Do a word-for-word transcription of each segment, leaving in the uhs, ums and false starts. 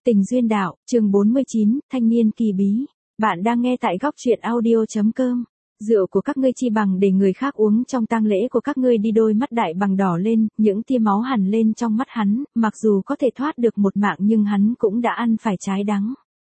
Tình duyên đạo, chương bốn mươi chín, thanh niên kỳ bí. Bạn đang nghe tại góc truyện audio.com. Rượu của các ngươi chi bằng để người khác uống, trong tang lễ của các ngươi đi. Đôi mắt Đại Bằng đỏ lên, những tia máu hằn lên trong mắt hắn, mặc dù có thể thoát được một mạng nhưng hắn cũng đã ăn phải trái đắng.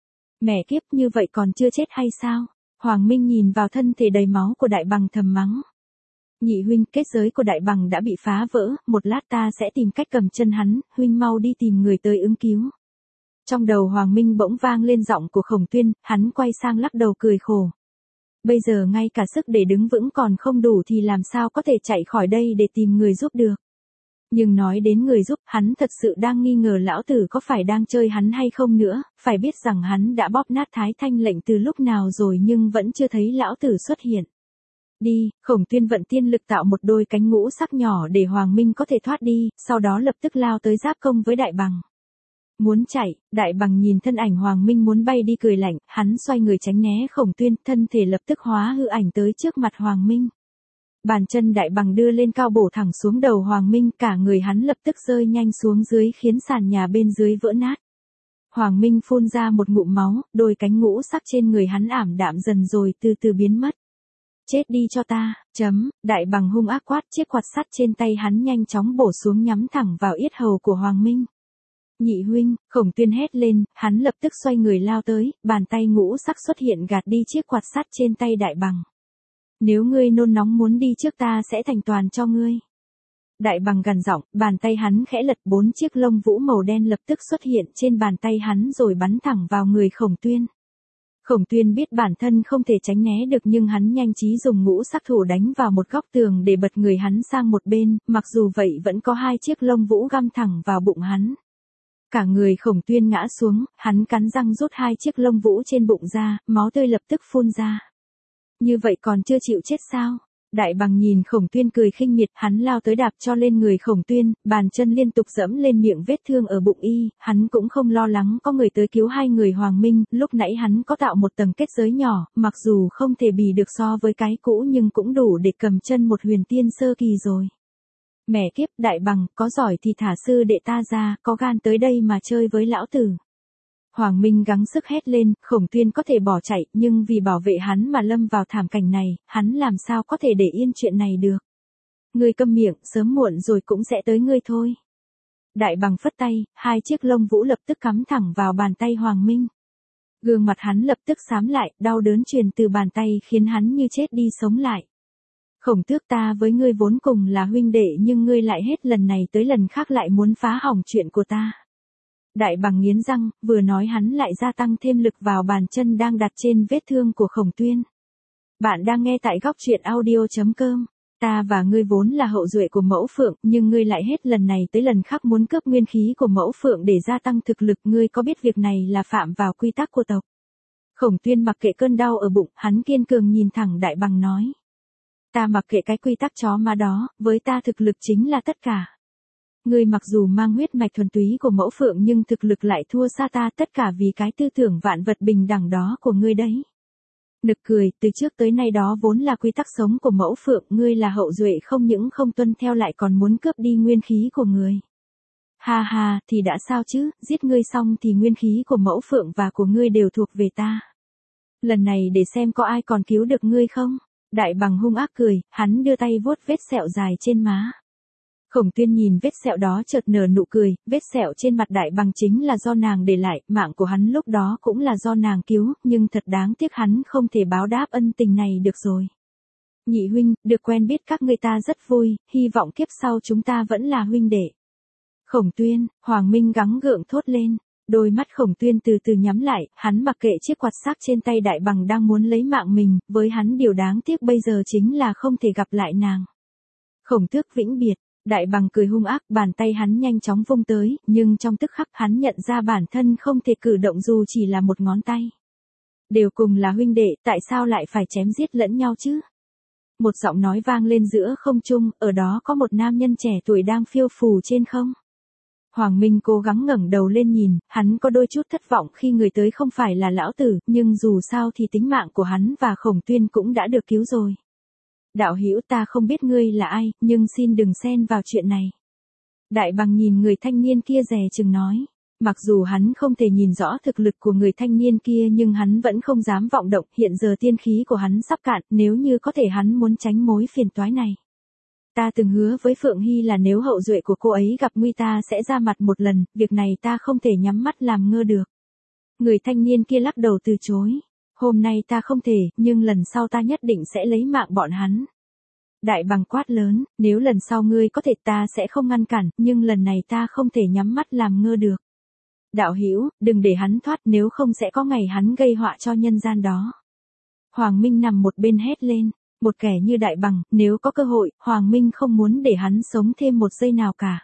Mẹ kiếp, như vậy còn chưa chết hay sao? Hoàng Minh nhìn vào thân thể đầy máu của Đại Bằng thầm mắng. Nhị huynh, kết giới của Đại Bằng đã bị phá vỡ, một lát ta sẽ tìm cách cầm chân hắn, huynh mau đi tìm người tới ứng cứu. Trong đầu Hoàng Minh bỗng vang lên giọng của Khổng Tuyên, hắn quay sang lắc đầu cười khổ. Bây giờ ngay cả sức để đứng vững còn không đủ thì làm sao có thể chạy khỏi đây để tìm người giúp được. Nhưng nói đến người giúp, hắn thật sự đang nghi ngờ lão tử có phải đang chơi hắn hay không nữa, phải biết rằng hắn đã bóp nát Thái Thanh lệnh từ lúc nào rồi nhưng vẫn chưa thấy lão tử xuất hiện. Đi, Khổng Tuyên vận tiên lực tạo một đôi cánh ngũ sắc nhỏ để Hoàng Minh có thể thoát đi, sau đó lập tức lao tới giáp công với Đại Bằng. Muốn chạy, Đại Bằng nhìn thân ảnh Hoàng Minh muốn bay đi cười lạnh, hắn xoay người tránh né Khổng Tuyên, thân thể lập tức hóa hư ảnh tới trước mặt Hoàng Minh. Bàn chân Đại Bằng đưa lên cao bổ thẳng xuống đầu Hoàng Minh, cả người hắn lập tức rơi nhanh xuống dưới khiến sàn nhà bên dưới vỡ nát. Hoàng Minh phun ra một ngụm máu, đôi cánh ngũ sắc trên người hắn ảm đạm dần rồi từ từ biến mất. Chết đi cho ta, chấm, Đại Bằng hung ác quát, chiếc quạt sắt trên tay hắn nhanh chóng bổ xuống nhắm thẳng vào yết hầu của Hoàng Minh. Nhị huynh, Khổng Tuyên hét lên, hắn lập tức xoay người lao tới, bàn tay ngũ sắc xuất hiện gạt đi chiếc quạt sắt trên tay Đại Bằng. Nếu ngươi nôn nóng muốn đi trước ta sẽ thành toàn cho ngươi. Đại Bằng gằn giọng, bàn tay hắn khẽ lật, bốn chiếc lông vũ màu đen lập tức xuất hiện trên bàn tay hắn rồi bắn thẳng vào người Khổng Tuyên. Khổng Tuyên biết bản thân không thể tránh né được nhưng hắn nhanh trí dùng ngũ sắc thủ đánh vào một góc tường để bật người hắn sang một bên, mặc dù vậy vẫn có hai chiếc lông vũ găm thẳng vào bụng hắn. Cả người Khổng Tuyên ngã xuống, hắn cắn răng rút hai chiếc lông vũ trên bụng ra, máu tươi lập tức phun ra. Như vậy còn chưa chịu chết sao? Đại Bằng nhìn Khổng Tuyên cười khinh miệt, hắn lao tới đạp cho lên người Khổng Tuyên, bàn chân liên tục dẫm lên miệng vết thương ở bụng y, hắn cũng không lo lắng có người tới cứu hai người Hoàng Minh, lúc nãy hắn có tạo một tầng kết giới nhỏ, mặc dù không thể bì được so với cái cũ nhưng cũng đủ để cầm chân một huyền tiên sơ kỳ rồi. Mẹ kiếp, Đại Bằng, có giỏi thì thả sư đệ ta ra, có gan tới đây mà chơi với lão tử. Hoàng Minh gắng sức hét lên, Khổng Tuyên có thể bỏ chạy, nhưng vì bảo vệ hắn mà lâm vào thảm cảnh này, hắn làm sao có thể để yên chuyện này được. Ngươi câm miệng, sớm muộn rồi cũng sẽ tới ngươi thôi. Đại Bằng phất tay, hai chiếc lông vũ lập tức cắm thẳng vào bàn tay Hoàng Minh. Gương mặt hắn lập tức xám lại, đau đớn truyền từ bàn tay khiến hắn như chết đi sống lại. Khổng Tước, ta với ngươi vốn cùng là huynh đệ nhưng ngươi lại hết lần này tới lần khác lại muốn phá hỏng chuyện của ta. Đại Bằng nghiến răng, vừa nói hắn lại gia tăng thêm lực vào bàn chân đang đặt trên vết thương của Khổng Tuyên. Bạn đang nghe tại góc truyện audio.com. Ta và ngươi vốn là hậu duệ của Mẫu Phượng, nhưng ngươi lại hết lần này tới lần khác muốn cướp nguyên khí của Mẫu Phượng để gia tăng thực lực, ngươi có biết việc này là phạm vào quy tắc của tộc. Khổng Tuyên mặc kệ cơn đau ở bụng, hắn kiên cường nhìn thẳng Đại Bằng nói. Ta mặc kệ cái quy tắc chó má đó, với ta thực lực chính là tất cả. Ngươi mặc dù mang huyết mạch thuần túy của Mẫu Phượng nhưng thực lực lại thua xa ta, tất cả vì cái tư tưởng vạn vật bình đẳng đó của ngươi đấy. Nực cười, từ trước tới nay đó vốn là quy tắc sống của Mẫu Phượng, ngươi là hậu duệ không những không tuân theo lại còn muốn cướp đi nguyên khí của người. Ha ha, thì đã sao chứ, giết ngươi xong thì nguyên khí của Mẫu Phượng và của ngươi đều thuộc về ta. Lần này để xem có ai còn cứu được ngươi không? Đại Bằng hung ác cười, hắn đưa tay vuốt vết sẹo dài trên má. Khổng Tuyên nhìn vết sẹo đó chợt nở nụ cười, vết sẹo trên mặt Đại Bằng chính là do nàng để lại, mạng của hắn lúc đó cũng là do nàng cứu, nhưng thật đáng tiếc hắn không thể báo đáp ân tình này được rồi. Nhị huynh, được quen biết các ngươi ta rất vui, hy vọng kiếp sau chúng ta vẫn là huynh đệ. Khổng Tuyên, Hoàng Minh gắng gượng thốt lên. Đôi mắt Khổng Tuyên từ từ nhắm lại, hắn mặc kệ chiếc quạt sắt trên tay Đại Bằng đang muốn lấy mạng mình, với hắn điều đáng tiếc bây giờ chính là không thể gặp lại nàng. Khổng Tước vĩnh biệt, Đại Bằng cười hung ác, bàn tay hắn nhanh chóng vung tới, nhưng trong tức khắc hắn nhận ra bản thân không thể cử động dù chỉ là một ngón tay. Đều cùng là huynh đệ, tại sao lại phải chém giết lẫn nhau chứ? Một giọng nói vang lên giữa không trung, ở đó có một nam nhân trẻ tuổi đang phiêu phù trên không. Hoàng Minh cố gắng ngẩng đầu lên nhìn, hắn có đôi chút thất vọng khi người tới không phải là lão tử, nhưng dù sao thì tính mạng của hắn và Khổng Tuyên cũng đã được cứu rồi. Đạo hữu, ta không biết ngươi là ai, nhưng xin đừng xen vào chuyện này. Đại Bằng nhìn người thanh niên kia dè chừng nói. Mặc dù hắn không thể nhìn rõ thực lực của người thanh niên kia nhưng hắn vẫn không dám vọng động, hiện giờ tiên khí của hắn sắp cạn, nếu như có thể hắn muốn tránh mối phiền toái này. Ta từng hứa với Phượng Hy là nếu hậu duệ của cô ấy gặp nguy ta sẽ ra mặt một lần, việc này ta không thể nhắm mắt làm ngơ được. Người thanh niên kia lắc đầu từ chối. Hôm nay ta không thể, nhưng lần sau ta nhất định sẽ lấy mạng bọn hắn. Đại Bằng quát lớn, nếu lần sau ngươi có thể ta sẽ không ngăn cản, nhưng lần này ta không thể nhắm mắt làm ngơ được. Đạo hữu, đừng để hắn thoát, nếu không sẽ có ngày hắn gây họa cho nhân gian đó. Hoàng Minh nằm một bên hét lên, một kẻ như Đại Bằng, nếu có cơ hội, Hoàng Minh không muốn để hắn sống thêm một giây nào cả.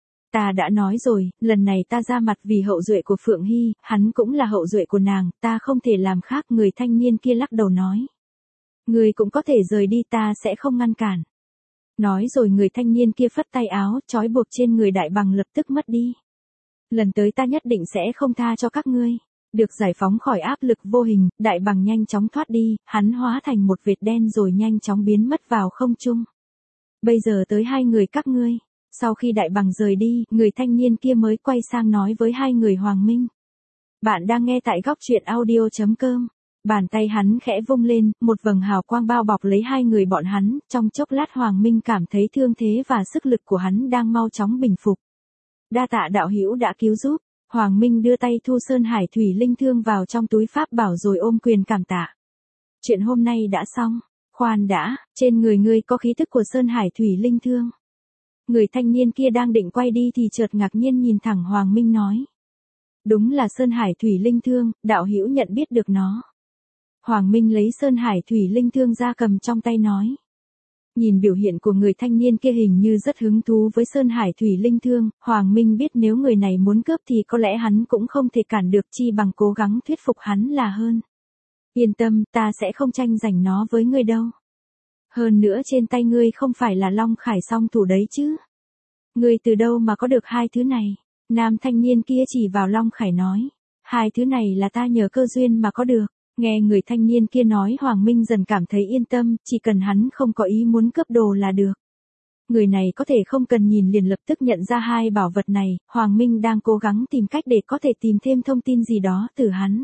Ta đã nói rồi, lần này ta ra mặt vì hậu duệ của Phượng Hy, hắn cũng là hậu duệ của nàng, ta không thể làm khác. Người thanh niên kia lắc đầu nói. Người cũng có thể rời đi, ta sẽ không ngăn cản. Nói rồi người thanh niên kia phất tay áo, trói buộc trên người Đại Bằng lập tức mất đi. Lần tới ta nhất định sẽ không tha cho các ngươi. Được giải phóng khỏi áp lực vô hình, Đại Bằng nhanh chóng thoát đi, hắn hóa thành một vệt đen rồi nhanh chóng biến mất vào không trung. Bây giờ tới hai người các ngươi. Sau khi Đại Bằng rời đi, người thanh niên kia mới quay sang nói với hai người Hoàng Minh. Bạn đang nghe tại góc truyện audio chấm com. Bàn tay hắn khẽ vung lên, một vầng hào quang bao bọc lấy hai người bọn hắn, trong chốc lát Hoàng Minh cảm thấy thương thế và sức lực của hắn đang mau chóng bình phục. Đa tạ đạo hữu đã cứu giúp. Hoàng Minh đưa tay thu Sơn Hải Thủy Linh Thương vào trong túi pháp bảo rồi ôm quyền cảm tạ. Chuyện hôm nay đã xong. Khoan đã, trên người ngươi có khí tức của Sơn Hải Thủy Linh Thương. Người thanh niên kia đang định quay đi thì chợt ngạc nhiên nhìn thẳng Hoàng Minh nói. Đúng là Sơn Hải Thủy Linh Thương, đạo hữu nhận biết được nó. Hoàng Minh lấy Sơn Hải Thủy Linh Thương ra cầm trong tay nói. Nhìn biểu hiện của người thanh niên kia hình như rất hứng thú với Sơn Hải Thủy Linh Thương, Hoàng Minh biết nếu người này muốn cướp thì có lẽ hắn cũng không thể cản được, chi bằng cố gắng thuyết phục hắn là hơn. Yên tâm, ta sẽ không tranh giành nó với ngươi đâu. Hơn nữa trên tay ngươi không phải là Long Khải song thủ đấy chứ. Ngươi từ đâu mà có được hai thứ này? Nam thanh niên kia chỉ vào Long Khải nói. Hai thứ này là ta nhờ cơ duyên mà có được. Nghe người thanh niên kia nói Hoàng Minh dần cảm thấy yên tâm, chỉ cần hắn không có ý muốn cướp đồ là được. Người này có thể không cần nhìn liền lập tức nhận ra hai bảo vật này, Hoàng Minh đang cố gắng tìm cách để có thể tìm thêm thông tin gì đó từ hắn.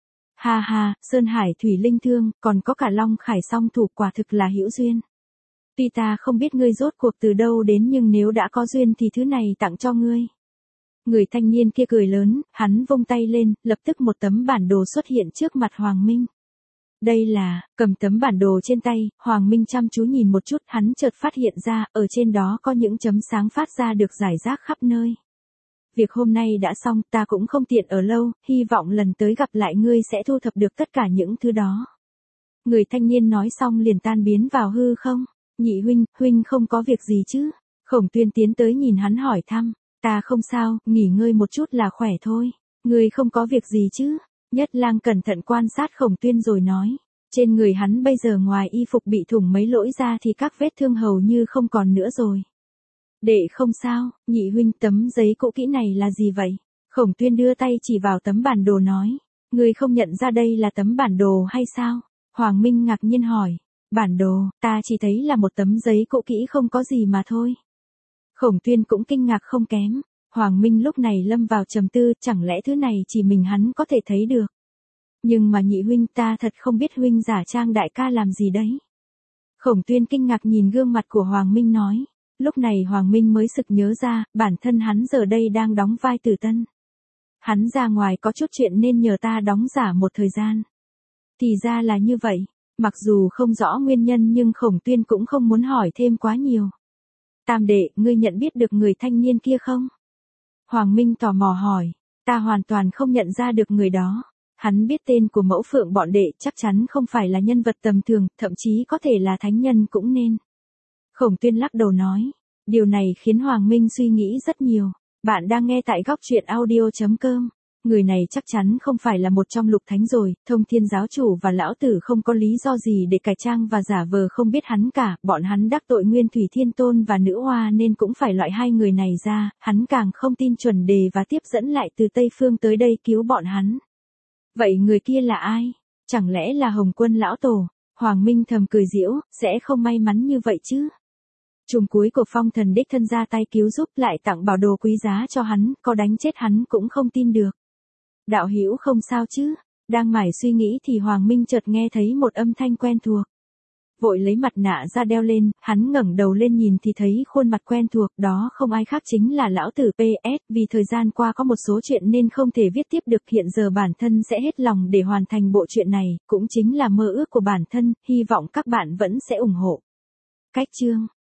Ha ha, Sơn Hải Thủy Linh Thương, còn có cả Long Khải song thủ, quả thực là hữu duyên. Tuy ta không biết ngươi rốt cuộc từ đâu đến nhưng nếu đã có duyên thì thứ này tặng cho ngươi. Người thanh niên kia cười lớn, hắn vung tay lên, lập tức một tấm bản đồ xuất hiện trước mặt Hoàng Minh. Đây là, cầm tấm bản đồ trên tay, Hoàng Minh chăm chú nhìn một chút, hắn chợt phát hiện ra, ở trên đó có những chấm sáng phát ra được rải rác khắp nơi. Việc hôm nay đã xong, ta cũng không tiện ở lâu, hy vọng lần tới gặp lại ngươi sẽ thu thập được tất cả những thứ đó. Người thanh niên nói xong liền tan biến vào hư không. Nhị huynh, huynh không có việc gì chứ? Khổng Tuyên tiến tới nhìn hắn hỏi thăm. Ta không sao, nghỉ ngơi một chút là khỏe thôi. Ngươi không có việc gì chứ? Nhất Lang cẩn thận quan sát Khổng Tuyên rồi nói. Trên người hắn bây giờ ngoài y phục bị thủng mấy lỗi ra thì các vết thương hầu như không còn nữa rồi. Đệ không sao, nhị huynh, tấm giấy cũ kỹ này là gì vậy? Khổng Tuyên đưa tay chỉ vào tấm bản đồ nói. Ngươi không nhận ra đây là tấm bản đồ hay sao? Hoàng Minh ngạc nhiên hỏi. Bản đồ, ta chỉ thấy là một tấm giấy cũ kỹ không có gì mà thôi. Khổng Tuyên cũng kinh ngạc không kém. Hoàng Minh lúc này lâm vào trầm tư, chẳng lẽ thứ này chỉ mình hắn có thể thấy được. Nhưng mà nhị huynh, ta thật không biết huynh giả trang đại ca làm gì đấy. Khổng Tuyên kinh ngạc nhìn gương mặt của Hoàng Minh nói. Lúc này Hoàng Minh mới sực nhớ ra, bản thân hắn giờ đây đang đóng vai Tử Tân. Hắn ra ngoài có chút chuyện nên nhờ ta đóng giả một thời gian. Thì ra là như vậy, mặc dù không rõ nguyên nhân nhưng Khổng Tuyên cũng không muốn hỏi thêm quá nhiều. Tam đệ, ngươi nhận biết được người thanh niên kia không? Hoàng Minh tò mò hỏi, ta hoàn toàn không nhận ra được người đó. Hắn biết tên của mẫu phượng bọn đệ, chắc chắn không phải là nhân vật tầm thường, thậm chí có thể là thánh nhân cũng nên. Khổng Tuyên lắc đầu nói, điều này khiến Hoàng Minh suy nghĩ rất nhiều. Bạn đang nghe tại góc truyện audio chấm com. Người này chắc chắn không phải là một trong lục thánh rồi, Thông Thiên giáo chủ và lão tử không có lý do gì để cải trang và giả vờ không biết hắn cả, bọn hắn đắc tội Nguyên Thủy Thiên Tôn và Nữ Hoa nên cũng phải loại hai người này ra, hắn càng không tin chuẩn đề và tiếp dẫn lại từ Tây Phương tới đây cứu bọn hắn. Vậy người kia là ai? Chẳng lẽ là Hồng Quân lão tổ? Hoàng Minh thầm cười giễu, sẽ không may mắn như vậy chứ? Trùm cuối của phong thần đích thân ra tay cứu giúp lại tặng bảo đồ quý giá cho hắn, có đánh chết hắn cũng không tin được. Đạo hữu không sao chứ? Đang mải suy nghĩ thì Hoàng Minh chợt nghe thấy một âm thanh quen thuộc. Vội lấy mặt nạ ra đeo lên, hắn ngẩng đầu lên nhìn thì thấy khuôn mặt quen thuộc, đó không ai khác chính là lão tử pê ét, vì thời gian qua có một số chuyện nên không thể viết tiếp được, hiện giờ bản thân sẽ hết lòng để hoàn thành bộ truyện này, cũng chính là mơ ước của bản thân, hy vọng các bạn vẫn sẽ ủng hộ. Cách chương